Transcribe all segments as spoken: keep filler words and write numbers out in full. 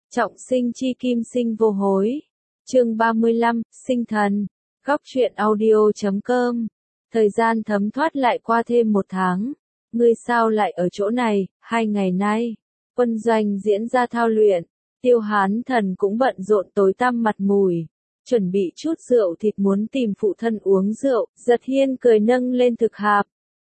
Trọng sinh chi kim sinh vô hối. Chương ba mươi lăm, sinh thần. Góc truyện audio chấm com. Thời gian thấm thoát lại qua thêm một tháng. Ngươi sao lại ở chỗ này? Hai ngày nay, quân doanh diễn ra thao luyện. Tiêu Hán Thần cũng bận rộn tối tăm mặt mùi. Chuẩn bị chút rượu thịt muốn tìm phụ thân uống rượu. Giật Hiên cười nâng lên thực hạp.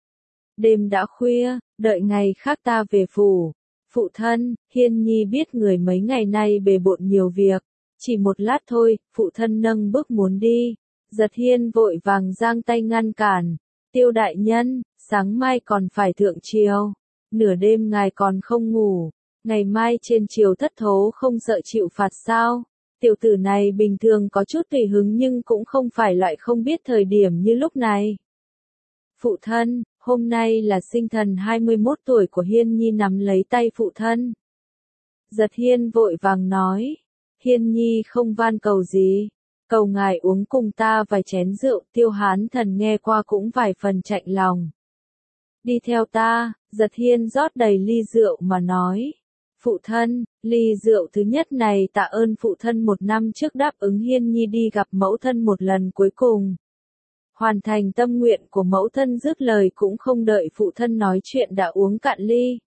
Đêm đã khuya, đợi ngày khác ta về phủ. Phụ thân, Hiên Nhi biết người mấy ngày nay bề bộn nhiều việc. Chỉ một lát thôi, phụ thân nâng bước muốn đi. Giật Hiên vội vàng giang tay ngăn cản. Tiêu đại nhân, sáng mai còn phải thượng triều. Nửa đêm ngài còn không ngủ. Ngày mai trên triều thất thố không sợ chịu phạt sao? Tiểu tử này bình thường có chút tùy hứng nhưng cũng không phải loại không biết thời điểm như lúc này. Phụ thân, hôm nay là sinh thần hai mươi mốt tuổi của Hiên Nhi, nắm lấy tay phụ thân. Giật Hiên vội vàng nói. Hiên Nhi không van cầu gì. Cầu ngài uống cùng ta vài chén rượu. Tiêu Hán Thần nghe qua cũng vài phần chạnh lòng. Đi theo ta. Giật Hiên rót đầy ly rượu mà nói. Phụ thân, ly rượu thứ nhất này tạ ơn phụ thân một năm trước đáp ứng Hiên Nhi đi gặp mẫu thân một lần cuối cùng. Hoàn thành tâm nguyện của mẫu thân, dứt lời cũng không đợi phụ thân nói chuyện đã uống cạn ly.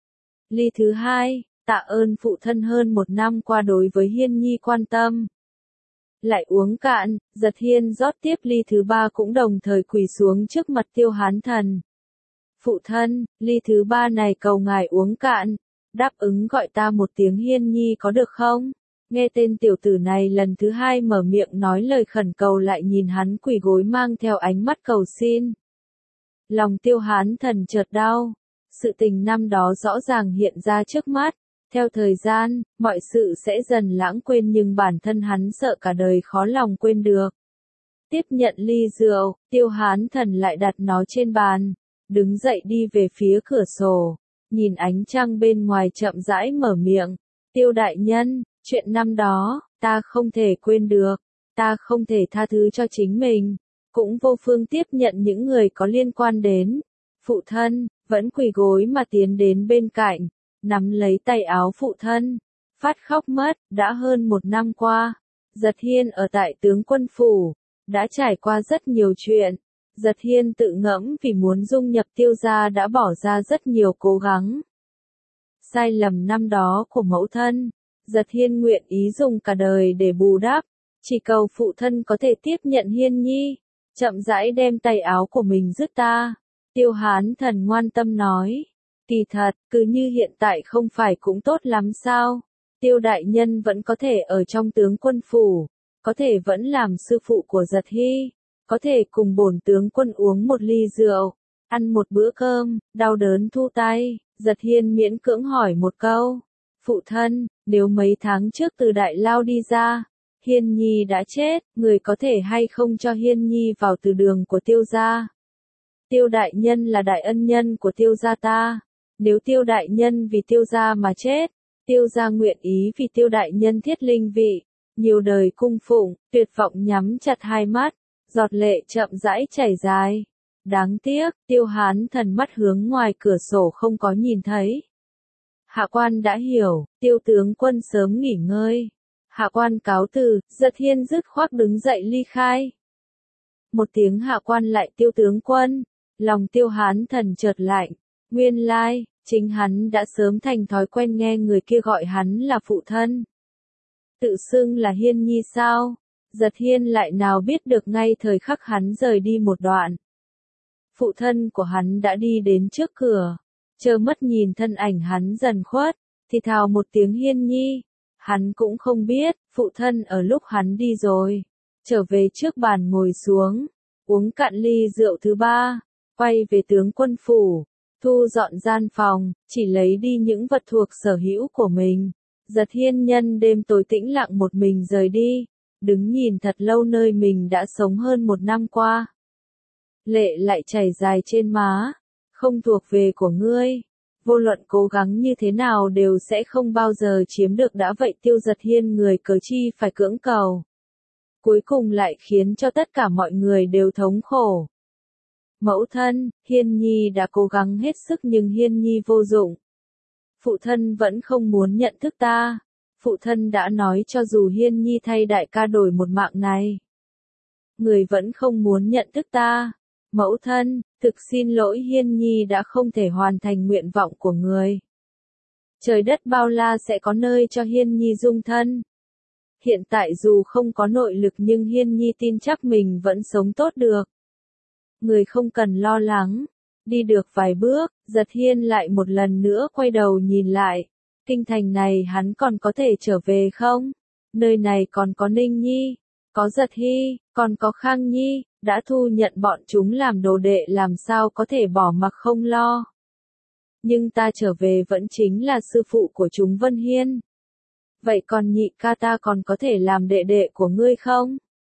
Ly thứ hai, tạ ơn phụ thân hơn một năm qua đối với Hiên Nhi quan tâm. Lại uống cạn, Giật Hiên rót tiếp ly thứ ba cũng đồng thời quỳ xuống trước mặt Tiêu Hán Thần. Phụ thân, ly thứ ba này cầu ngài uống cạn, đáp ứng gọi ta một tiếng Hiên Nhi có được không? Nghe tên tiểu tử này lần thứ hai mở miệng nói lời khẩn cầu, lại nhìn hắn quỳ gối mang theo ánh mắt cầu xin. Lòng Tiêu Hán Thần chợt đau. Sự tình năm đó rõ ràng hiện ra trước mắt. Theo thời gian, mọi sự sẽ dần lãng quên nhưng bản thân hắn sợ cả đời khó lòng quên được. Tiếp nhận ly rượu, Tiêu Hán Thần lại đặt nó trên bàn. Đứng dậy đi về phía cửa sổ. Nhìn ánh trăng bên ngoài chậm rãi mở miệng. Tiêu đại nhân, chuyện năm đó, ta không thể quên được. Ta không thể tha thứ cho chính mình. Cũng vô phương tiếp nhận những người có liên quan đến. Phụ thân, vẫn quỳ gối mà tiến đến bên cạnh. Nắm lấy tay áo phụ thân. Phát khóc mất, đã hơn một năm qua. Giật Hiên ở tại tướng quân phủ. Đã trải qua rất nhiều chuyện. Giật Hiên tự ngẫm vì muốn dung nhập Tiêu gia đã bỏ ra rất nhiều cố gắng. Sai lầm năm đó của mẫu thân. Giật Hiên nguyện ý dùng cả đời để bù đắp. Chỉ cầu phụ thân có thể tiếp nhận Hiên Nhi. Chậm rãi đem tay áo của mình dứt ta. Tiêu Hán Thần ngoan tâm nói. Kỳ thật, cứ như hiện tại không phải cũng tốt lắm sao? Tiêu đại nhân vẫn có thể ở trong tướng quân phủ. Có thể vẫn làm sư phụ của Giật Hy. Có thể cùng bổn tướng quân uống một ly rượu. Ăn một bữa cơm, đau đớn thu tay. Giật Hiên miễn cưỡng hỏi một câu. Phụ thân, nếu mấy tháng trước từ Đại Lao đi ra, Hiên Nhi đã chết, người có thể hay không cho Hiên Nhi vào từ đường của Tiêu gia? Tiêu đại nhân là đại ân nhân của Tiêu gia ta. Nếu Tiêu đại nhân vì Tiêu gia mà chết, Tiêu gia nguyện ý vì Tiêu đại nhân thiết linh vị, nhiều đời cung phụng. Tuyệt vọng nhắm chặt hai mắt, giọt lệ chậm rãi chảy dài. Đáng tiếc, Tiêu Hán Thần mắt hướng ngoài cửa sổ không có nhìn thấy. Hạ quan đã hiểu, Tiêu tướng quân sớm nghỉ ngơi. Hạ quan cáo từ. Giật Hiên dứt khoát đứng dậy ly khai. Một tiếng hạ quan lại Tiêu tướng quân. Lòng Tiêu Hán Thần chợt lạnh. Nguyên lai, chính hắn đã sớm thành thói quen nghe người kia gọi hắn là phụ thân. Tự xưng là Hiên Nhi sao? Giật Hiên lại nào biết được ngay thời khắc hắn rời đi một đoạn. Phụ thân của hắn đã đi đến trước cửa. Chơ mất nhìn thân ảnh hắn dần khuất, thì thào một tiếng Hiên Nhi. Hắn cũng không biết, phụ thân ở lúc hắn đi rồi. Trở về trước bàn ngồi xuống, uống cạn ly rượu thứ ba, quay về tướng quân phủ, thu dọn gian phòng, chỉ lấy đi những vật thuộc sở hữu của mình. Giật Hiên nhân đêm tối tĩnh lặng một mình rời đi, đứng nhìn thật lâu nơi mình đã sống hơn một năm qua. Lệ lại chảy dài trên má. Không thuộc về của ngươi. Vô luận cố gắng như thế nào đều sẽ không bao giờ chiếm được, đã vậy Tiêu Giật Hiên người cớ chi phải cưỡng cầu. Cuối cùng lại khiến cho tất cả mọi người đều thống khổ. Mẫu thân, Hiên Nhi đã cố gắng hết sức nhưng Hiên Nhi vô dụng. Phụ thân vẫn không muốn nhận thức ta. Phụ thân đã nói cho dù Hiên Nhi thay đại ca đổi một mạng này, người vẫn không muốn nhận thức ta. Mẫu thân, thực xin lỗi, Hiên Nhi đã không thể hoàn thành nguyện vọng của người. Trời đất bao la sẽ có nơi cho Hiên Nhi dung thân. Hiện tại dù không có nội lực nhưng Hiên Nhi tin chắc mình vẫn sống tốt được. Người không cần lo lắng. Đi được vài bước, Giật Hiên lại một lần nữa quay đầu nhìn lại. Kinh thành này hắn còn có thể trở về không? Nơi này còn có Ninh Nhi, có Giật Hy, còn có Khang Nhi, đã thu nhận bọn chúng làm đồ đệ, làm sao có thể bỏ mặc không lo. Nhưng ta trở về vẫn chính là sư phụ của chúng Vân Hiên. Vậy còn nhị ca ta còn có thể làm đệ đệ của ngươi không?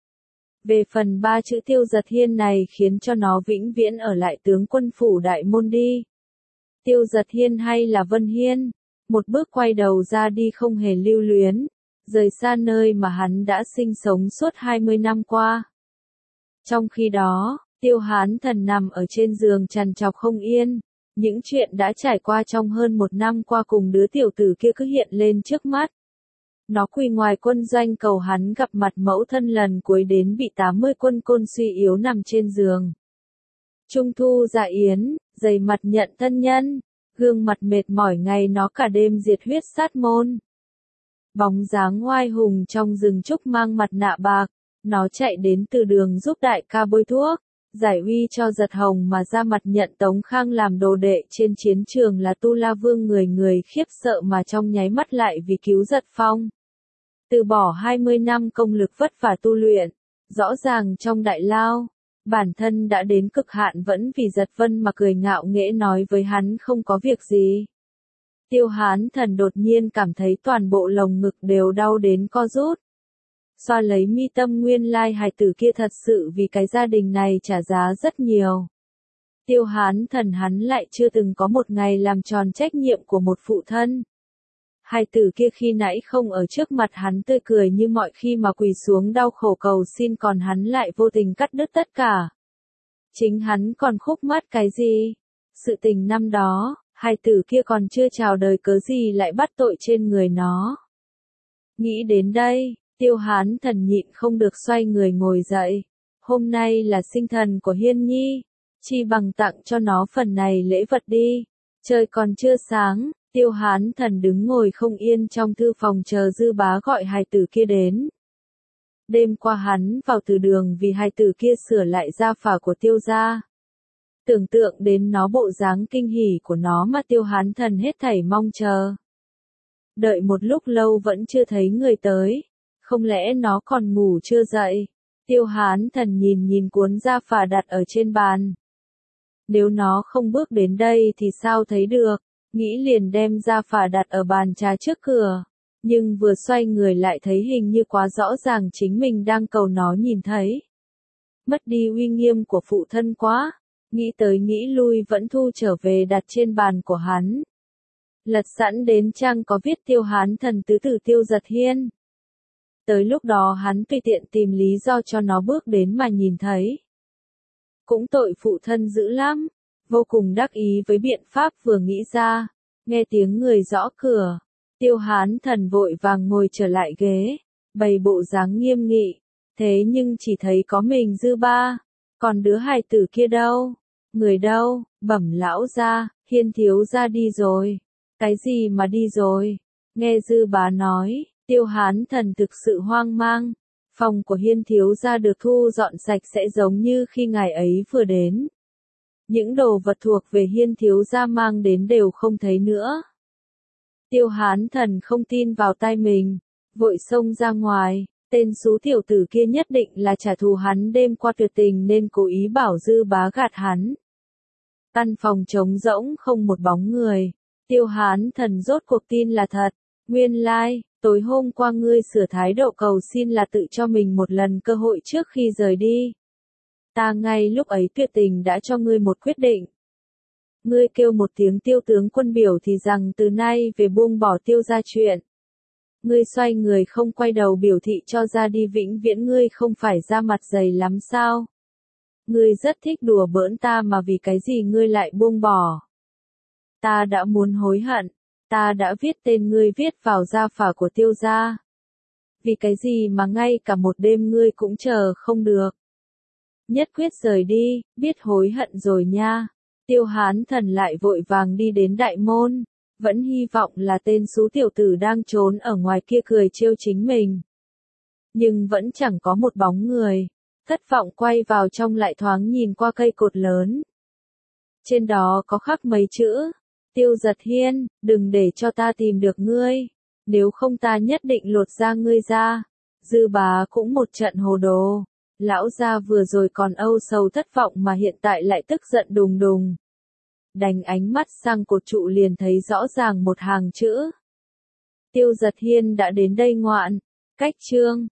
Về phần ba chữ Tiêu Giật Hiên này khiến cho nó vĩnh viễn ở lại tướng quân phủ đại môn đi. Tiêu Giật Hiên hay là Vân Hiên? Một bước quay đầu ra đi không hề lưu luyến, rời xa nơi mà hắn đã sinh sống suốt hai mươi năm qua. Trong khi đó, Tiêu Hán Thần nằm ở trên giường trằn trọc không yên, những chuyện đã trải qua trong hơn một năm qua cùng đứa tiểu tử kia cứ hiện lên trước mắt. Nó quỳ ngoài quân doanh cầu hắn gặp mặt mẫu thân lần cuối đến bị tám mươi quân côn suy yếu nằm trên giường. Trung thu dạ yến, dày mặt nhận thân nhân, gương mặt mệt mỏi ngày nó cả đêm diệt huyết sát môn. Bóng dáng oai hùng trong rừng trúc mang mặt nạ bạc, nó chạy đến từ đường giúp đại ca bôi thuốc, giải uy cho Giật Hồng mà ra mặt nhận Tống Khang làm đồ đệ trên chiến trường là Tu La Vương, người người khiếp sợ mà trong nháy mắt lại vì cứu Giật Phong. Từ bỏ hai mươi năm công lực vất vả tu luyện, rõ ràng trong đại lao, bản thân đã đến cực hạn vẫn vì Giật Vân mà cười ngạo nghễ nói với hắn không có việc gì. Tiêu Hán Thần đột nhiên cảm thấy toàn bộ lồng ngực đều đau đến co rút. Xoa lấy mi tâm, nguyên lai hài tử kia thật sự vì cái gia đình này trả giá rất nhiều. Tiêu Hán Thần hắn lại chưa từng có một ngày làm tròn trách nhiệm của một phụ thân. Hài tử kia khi nãy không ở trước mặt hắn tươi cười như mọi khi mà quỳ xuống đau khổ cầu xin, còn hắn lại vô tình cắt đứt tất cả. Chính hắn còn khúc mắc cái gì? Sự tình năm đó, hài tử kia còn chưa chào đời cớ gì lại bắt tội trên người nó. Nghĩ đến đây, Tiêu Hán Thần nhịn không được xoay người ngồi dậy. Hôm nay là sinh thần của Hiên Nhi, chi bằng tặng cho nó phần này lễ vật đi. Trời còn chưa sáng, Tiêu Hán Thần đứng ngồi không yên trong thư phòng chờ Dư Bá gọi hài tử kia đến. Đêm qua hắn vào từ đường vì hài tử kia sửa lại gia phả của Tiêu gia. Tưởng tượng đến nó bộ dáng kinh hỉ của nó mà Tiêu Hán Thần hết thảy mong chờ. Đợi một lúc lâu vẫn chưa thấy người tới, không lẽ nó còn ngủ chưa dậy? Tiêu Hán Thần nhìn nhìn cuốn gia phả đặt ở trên bàn. Nếu nó không bước đến đây thì sao thấy được, nghĩ liền đem gia phả đặt ở bàn trà trước cửa. Nhưng vừa xoay người lại thấy hình như quá rõ ràng chính mình đang cầu nó nhìn thấy. Mất đi uy nghiêm của phụ thân quá, nghĩ tới nghĩ lui vẫn thu trở về đặt trên bàn của hắn. Lật sẵn đến trang có viết Tiêu Hán Thần tứ tử Tiêu Giật Hiên. Tới lúc đó hắn tùy tiện tìm lý do cho nó bước đến mà nhìn thấy. Cũng tội phụ thân dữ lắm, vô cùng đắc ý với biện pháp vừa nghĩ ra, nghe tiếng người gõ cửa. Tiêu Hán Thần vội vàng ngồi trở lại ghế, bày bộ dáng nghiêm nghị, thế nhưng chỉ thấy có mình Dư Ba, còn đứa hài tử kia đâu, người đâu, bẩm lão gia, Hiên thiếu gia đi rồi. Cái gì mà đi rồi? Nghe Dư Bá nói, Tiêu Hán Thần thực sự hoang mang, phòng của Hiên thiếu gia được thu dọn sạch sẽ giống như khi ngày ấy vừa đến. Những đồ vật thuộc về Hiên thiếu gia mang đến đều không thấy nữa. Tiêu Hán Thần không tin vào tai mình, vội xông ra ngoài, tên xú tiểu tử kia nhất định là trả thù hắn đêm qua tuyệt tình nên cố ý bảo Dư Bá gạt hắn. Căn phòng trống rỗng không một bóng người, Tiêu Hán Thần rốt cuộc tin là thật, nguyên lai, tối hôm qua ngươi sửa thái độ cầu xin là tự cho mình một lần cơ hội trước khi rời đi. Ta ngay lúc ấy tuyệt tình đã cho ngươi một quyết định. Ngươi kêu một tiếng Tiêu tướng quân biểu thì rằng từ nay về buông bỏ Tiêu gia chuyện. Ngươi xoay người không quay đầu biểu thị cho ra đi vĩnh viễn, ngươi không phải ra mặt dày lắm sao? Ngươi rất thích đùa bỡn ta mà vì cái gì ngươi lại buông bỏ? Ta đã muốn hối hận, ta đã viết tên ngươi viết vào gia phả của Tiêu gia. Vì cái gì mà ngay cả một đêm ngươi cũng chờ không được. Nhất quyết rời đi, biết hối hận rồi nha. Tiêu Hán Thần lại vội vàng đi đến đại môn, vẫn hy vọng là tên xú tiểu tử đang trốn ở ngoài kia cười trêu chính mình. Nhưng vẫn chẳng có một bóng người, thất vọng quay vào trong lại thoáng nhìn qua cây cột lớn. Trên đó có khắc mấy chữ, Tiêu Giật Hiên, đừng để cho ta tìm được ngươi, nếu không ta nhất định lột da ngươi ra. Dư Bá cũng một trận hồ đồ. Lão gia vừa rồi còn âu sầu thất vọng mà hiện tại lại tức giận đùng đùng. Đánh ánh mắt sang cột trụ liền thấy rõ ràng một hàng chữ. Tiêu Giật Hiên đã đến đây ngoạn. Cách chương